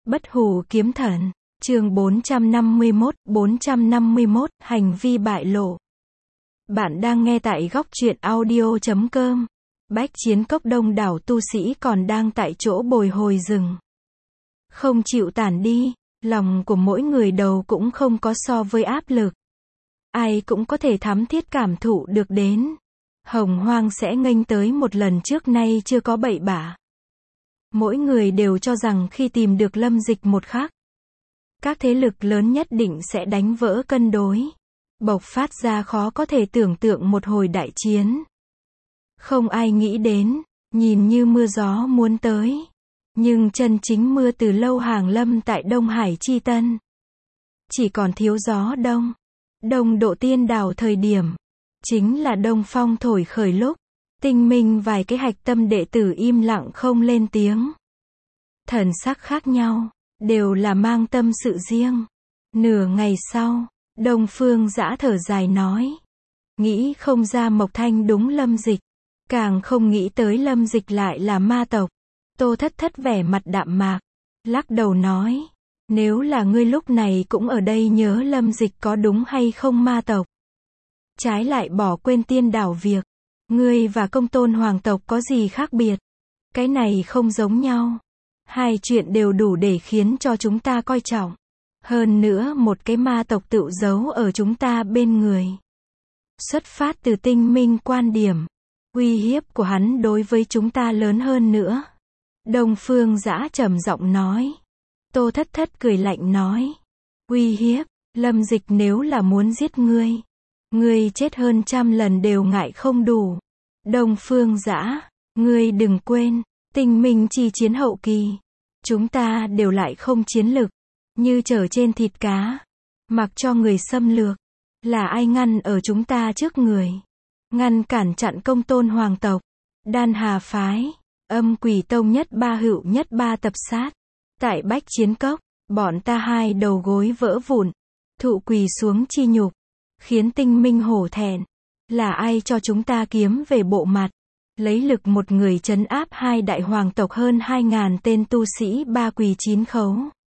Bất hủ kiếm thần, chương 451, hành vi bại lộ. Bạn đang nghe tại góc truyện audio.com. Bách chiến cốc đông đảo tu sĩ còn đang tại chỗ bồi hồi rừng. Không chịu tản đi, lòng của mỗi người đầu cũng không có so với áp lực. Ai cũng có thể thắm thiết cảm thụ được đến. Hồng Hoang sẽ nghênh tới một lần trước nay chưa có bậy bạ. Mỗi người đều cho rằng khi tìm được Lâm Dịch một khắc, các thế lực lớn nhất định sẽ đánh vỡ cân đối, bộc phát ra khó có thể tưởng tượng một hồi đại chiến. Không ai nghĩ đến, nhìn như mưa gió muốn tới, nhưng chân chính mưa từ lâu hàng lâm tại Đông Hải Chi Tân. Chỉ còn thiếu gió đông. Đông độ tiên đảo thời điểm, chính là đông phong thổi khởi lúc, tinh minh vài cái hạch tâm đệ tử im lặng không lên tiếng. Thần sắc khác nhau, đều là mang tâm sự riêng. Nửa ngày sau, Đông Phương Dã thở dài nói. Nghĩ không ra Mộc Thanh đúng Lâm Dịch. Càng không nghĩ tới Lâm Dịch lại là ma tộc. Tô Thất Thất vẻ mặt đạm mạc, lắc đầu nói. Nếu là ngươi lúc này cũng ở đây nhớ Lâm Dịch có đúng hay không ma tộc. Trái lại bỏ quên tiên đảo việc. Ngươi và Công Tôn hoàng tộc có gì khác biệt? Cái này không giống nhau. Hai chuyện đều đủ để khiến cho chúng ta coi trọng. Hơn nữa một cái ma tộc tự giấu ở chúng ta bên người. Xuất phát từ tinh minh quan điểm. Uy hiếp của hắn đối với chúng ta lớn hơn nữa. Đông Phương Dã trầm giọng nói. Tô Thất Thất cười lạnh nói. Uy hiếp, Lâm Dịch nếu là muốn giết ngươi. Ngươi chết hơn 100 lần đều ngại không đủ. Đông Phương Dã, ngươi đừng quên, tinh minh chi chiến hậu kỳ. Chúng ta đều lại không chiến lực, như trở trên thịt cá. Mặc cho người xâm lược, là ai ngăn ở chúng ta trước người. Ngăn cản chặn Công Tôn hoàng tộc, Đan Hà phái, Âm Quỷ Tông nhất ba hữu nhất ba tập sát. Tại Bách Chiến Cốc, bọn ta hai đầu gối vỡ vụn, thụ quỳ xuống chi nhục, khiến tinh minh hổ thẹn. Là ai cho chúng ta kiếm về bộ mặt, lấy lực một người trấn áp hai đại hoàng tộc hơn 2.000 tên tu sĩ ba quỳ 9 khấu.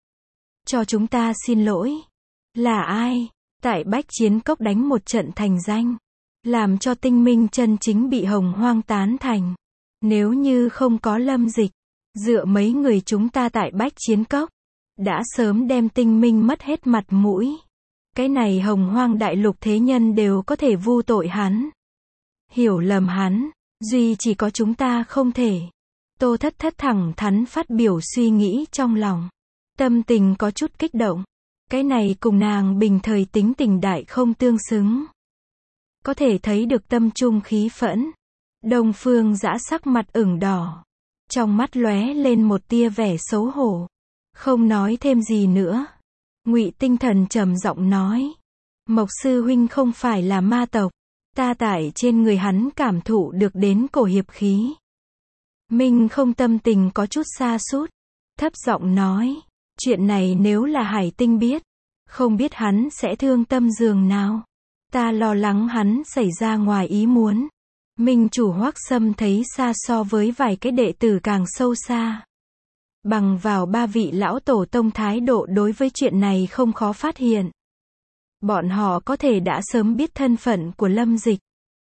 Cho chúng ta xin lỗi. Là ai? Tại Bách Chiến Cốc đánh một trận thành danh, làm cho tinh minh chân chính bị Hồng Hoang tán thành. Nếu như không có Lâm Dịch, dựa mấy người chúng ta tại Bách Chiến Cốc, đã sớm đem tinh minh mất hết mặt mũi. Cái này Hồng Hoang đại lục thế nhân đều có thể vu tội hắn. Hiểu lầm hắn, duy chỉ có chúng ta không thể. Tô Thất Thất thẳng thắn phát biểu suy nghĩ trong lòng. Tâm tình có chút kích động. Cái này cùng nàng bình thời tính tình đại không tương xứng. Có thể thấy được tâm trung khí phẫn. Đông Phương Dã sắc mặt ửng đỏ. Trong mắt lóe lên một tia vẻ xấu hổ. Không nói thêm gì nữa. Ngụy Tinh Thần trầm giọng nói. Mộc sư huynh không phải là ma tộc. Ta tại trên người hắn cảm thụ được đến cổ hiệp khí. Minh không tâm tình có chút sa sút, thấp giọng nói. Chuyện này nếu là Hải Tinh biết, không biết hắn sẽ thương tâm giường nào. Ta lo lắng hắn xảy ra ngoài ý muốn. Minh chủ Hoắc Sâm thấy xa so với vài cái đệ tử càng sâu xa. Bằng vào ba vị lão tổ tông thái độ đối với chuyện này không khó phát hiện. Bọn họ có thể đã sớm biết thân phận của Lâm Dịch.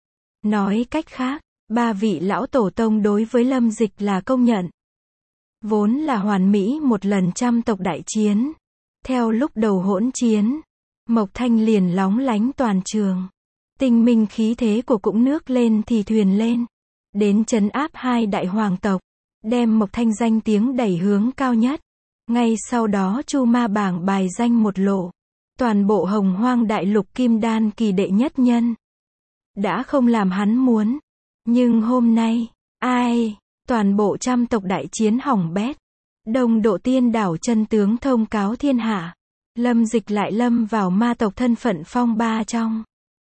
Nói cách khác, ba vị lão tổ tông đối với Lâm Dịch là công nhận. Vốn là hoàn mỹ một lần trăm tộc đại chiến. Theo lúc đầu hỗn chiến, Mộc Thanh liền lóng lánh toàn trường. Tinh minh khí thế của cũng nước lên thì thuyền lên. Đến trấn áp hai đại hoàng tộc. Đem Mộc Thanh danh tiếng đẩy hướng cao nhất. Ngay sau đó Chu Ma bảng bài danh một lộ. Toàn bộ Hồng Hoang đại lục kim đan kỳ đệ nhất nhân. Đã không làm hắn muốn. Nhưng hôm nay, ai? Toàn bộ trăm tộc đại chiến hỏng bét. Đông độ tiên đảo chân tướng thông cáo thiên hạ. Lâm Dịch lại lâm vào ma tộc thân phận phong ba trong.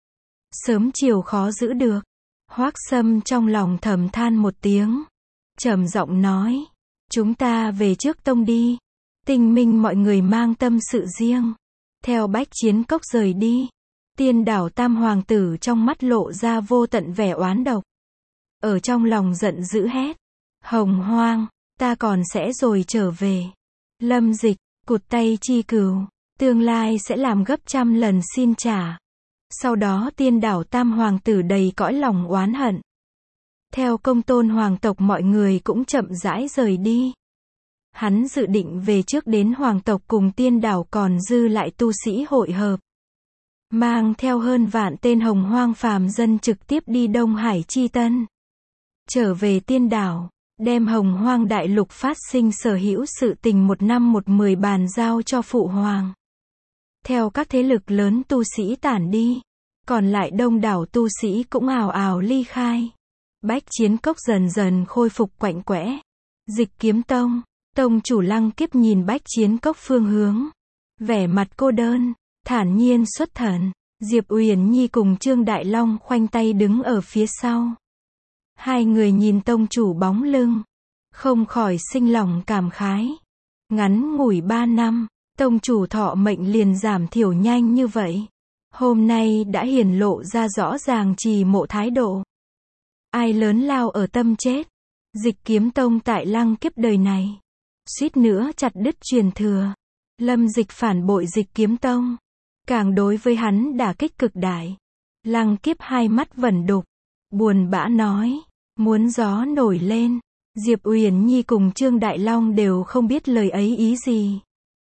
Sớm chiều khó giữ được. Hoắc Sâm trong lòng thầm than một tiếng. Trầm giọng nói. Chúng ta về trước tông đi. Tinh minh mọi người mang tâm sự riêng. Theo Bách Chiến Cốc rời đi. Tiên đảo tam hoàng tử trong mắt lộ ra vô tận vẻ oán độc. Ở trong lòng giận dữ hét. Hồng Hoang, ta còn sẽ rồi trở về. Lâm Dịch, cụt tay chi cừu, tương lai sẽ làm gấp trăm lần xin trả. Sau đó Tiên đảo Tam hoàng tử đầy cõi lòng oán hận. Theo công tôn hoàng tộc mọi người cũng chậm rãi rời đi. Hắn dự định về trước đến hoàng tộc cùng Tiên đảo còn dư lại tu sĩ hội hợp. Mang theo hơn vạn tên hồng hoang phàm dân trực tiếp đi Đông Hải Chi Tân. Trở về Tiên đảo, đem hồng hoang đại lục phát sinh sở hữu sự tình 1 năm 1/10 bàn giao cho phụ hoàng. Theo các thế lực lớn tu sĩ tản đi, còn lại đông đảo tu sĩ cũng ào ào ly khai. Bách Chiến Cốc dần dần khôi phục quạnh quẽ. Dịch Kiếm Tông, tông chủ Lăng Kiếp nhìn Bách Chiến Cốc phương hướng, vẻ mặt cô đơn, thản nhiên xuất thần. Diệp Uyển Nhi cùng Trương Đại Long khoanh tay đứng ở phía sau. Hai người nhìn tông chủ bóng lưng, không khỏi sinh lòng cảm khái. Ngắn ngủi 3 năm, tông chủ thọ mệnh liền giảm thiểu nhanh như vậy. Hôm nay đã hiển lộ ra rõ ràng trì mộ thái độ. Ai lớn lao ở tâm chết. Dịch Kiếm Tông tại Lăng Kiếp đời này, suýt nữa chặt đứt truyền thừa. Lâm Dịch phản bội Dịch Kiếm Tông, càng đối với hắn đả kích cực đại. Lăng Kiếp hai mắt vẩn đục, buồn bã nói, muốn gió nổi lên. Diệp Uyển Nhi cùng Trương Đại Long đều không biết lời ấy ý gì.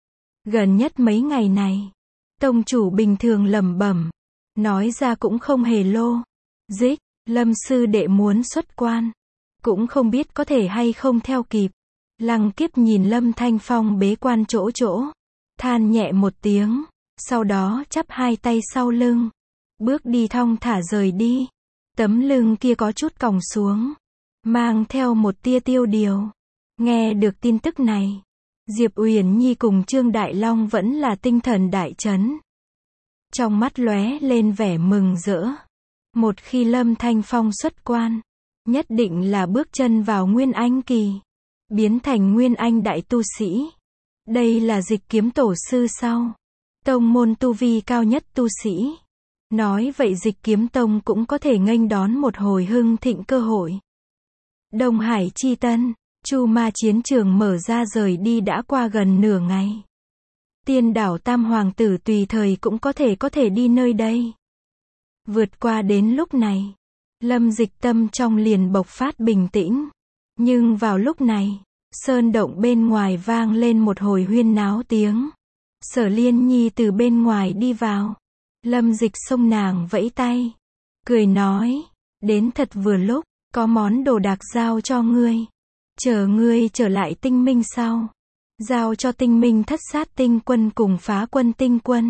Gần nhất mấy ngày này, tông chủ bình thường lẩm bẩm, nói ra cũng không hề lô. Dích, Lâm sư đệ muốn xuất quan, cũng không biết có thể hay không theo kịp. Lăng Kiếp nhìn Lâm Thanh Phong bế quan chỗ, than nhẹ một tiếng, sau đó chắp hai tay sau lưng, bước đi thong thả rời đi. Tấm lưng kia có chút còng xuống, mang theo một tia tiêu điều. Nghe được tin tức này, Diệp Uyển Nhi cùng Trương Đại Long vẫn là tinh thần đại chấn. Trong mắt lóe lên vẻ mừng rỡ. Một khi Lâm Thanh Phong xuất quan, nhất định là bước chân vào Nguyên Anh kỳ, biến thành Nguyên Anh đại tu sĩ. Đây là Dịch Kiếm tổ sư sau tông môn tu vi cao nhất tu sĩ. Nói vậy Dịch Kiếm Tông cũng có thể nghênh đón một hồi hưng thịnh cơ hội. Đông Hải Chi Tân, Chu Ma chiến trường mở ra rời đi đã qua gần nửa ngày. Tiên đảo Tam hoàng tử tùy thời cũng có thể đi nơi đây. Vượt qua đến lúc này, Lâm Dịch tâm trong liền bộc phát bình tĩnh. Nhưng vào lúc này, sơn động bên ngoài vang lên một hồi huyên náo tiếng. Sở Liên Nhi từ bên ngoài đi vào. Lâm Dịch xông nàng vẫy tay, cười nói, đến thật vừa lúc, có món đồ đạc giao cho ngươi. Chờ ngươi trở lại Tinh Minh sau, giao cho Tinh Minh Thất Sát Tinh Quân cùng Phá Quân Tinh Quân.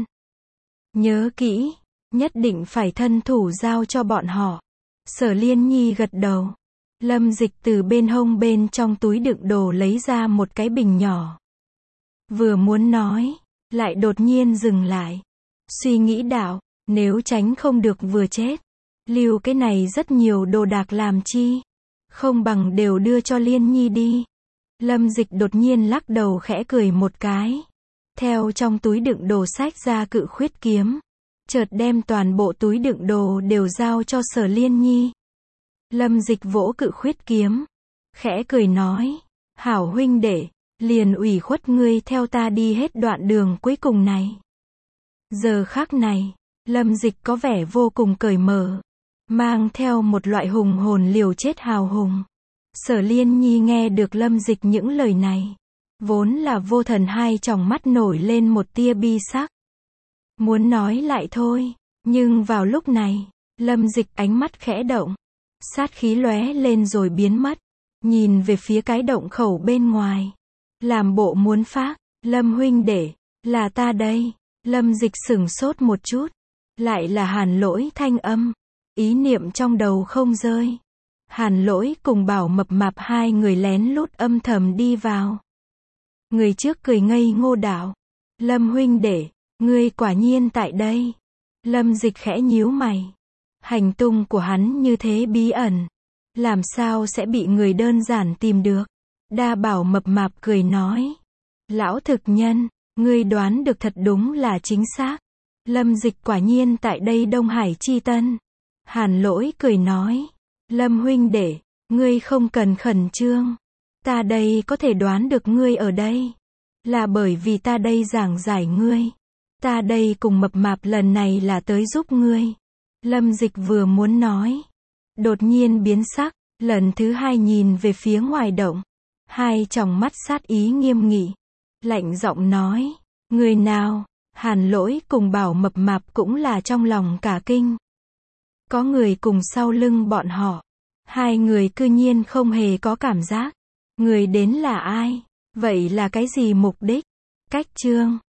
Nhớ kỹ, nhất định phải thân thủ giao cho bọn họ. Sở Liên Nhi gật đầu. Lâm Dịch từ bên hông bên trong túi đựng đồ lấy ra một cái bình nhỏ. Vừa muốn nói, lại đột nhiên dừng lại. Suy nghĩ đạo, nếu tránh không được vừa chết, lưu cái này rất nhiều đồ đạc làm chi, không bằng đều đưa cho Liên Nhi đi. Lâm Dịch đột nhiên lắc đầu khẽ cười một cái, theo trong túi đựng đồ xách ra Cự Khuyết kiếm, chợt đem toàn bộ túi đựng đồ đều giao cho Sở Liên Nhi. Lâm Dịch vỗ Cự Khuyết kiếm, khẽ cười nói, hảo huynh đệ, liền ủy khuất ngươi theo ta đi hết đoạn đường cuối cùng này. Giờ khắc này, Lâm Dịch có vẻ vô cùng cởi mở, mang theo một loại hùng hồn liều chết hào hùng. Sở Liên Nhi nghe được Lâm Dịch những lời này, vốn là vô thần hai tròng mắt nổi lên một tia bi sắc. Muốn nói lại thôi, nhưng vào lúc này, Lâm Dịch ánh mắt khẽ động, sát khí lóe lên rồi biến mất, nhìn về phía cái động khẩu bên ngoài, làm bộ muốn phác, Lâm huynh đệ, là ta đây. Lâm Dịch sửng sốt một chút, lại là Hàn Lỗi thanh âm, ý niệm trong đầu không rơi. Hàn Lỗi cùng Bảo Mập Mạp hai người lén lút âm thầm đi vào. Người trước cười ngây ngô đạo, Lâm huynh đệ, ngươi quả nhiên tại đây. Lâm Dịch khẽ nhíu mày, hành tung của hắn như thế bí ẩn, làm sao sẽ bị người đơn giản tìm được. Đa Bảo Mập Mạp cười nói, lão thực nhân, ngươi đoán được thật đúng là chính xác. Lâm Dịch quả nhiên tại đây Đông Hải Chi Tân. Hàn Lỗi cười nói, Lâm huynh đệ, ngươi không cần khẩn trương, ta đây có thể đoán được ngươi ở đây. Là bởi vì ta đây giảng giải ngươi. Ta đây cùng Mập Mạp lần này là tới giúp ngươi. Lâm Dịch vừa muốn nói. Đột nhiên biến sắc, lần thứ hai nhìn về phía ngoài động. Hai tròng mắt sát ý nghiêm nghị. Lạnh giọng nói. Người nào? Hàn Lỗi cùng Bảo Mập Mạp cũng là trong lòng cả kinh. Có người cùng sau lưng bọn họ. Hai người cư nhiên không hề có cảm giác. Người đến là ai? Vậy là cái gì mục đích? Cách chương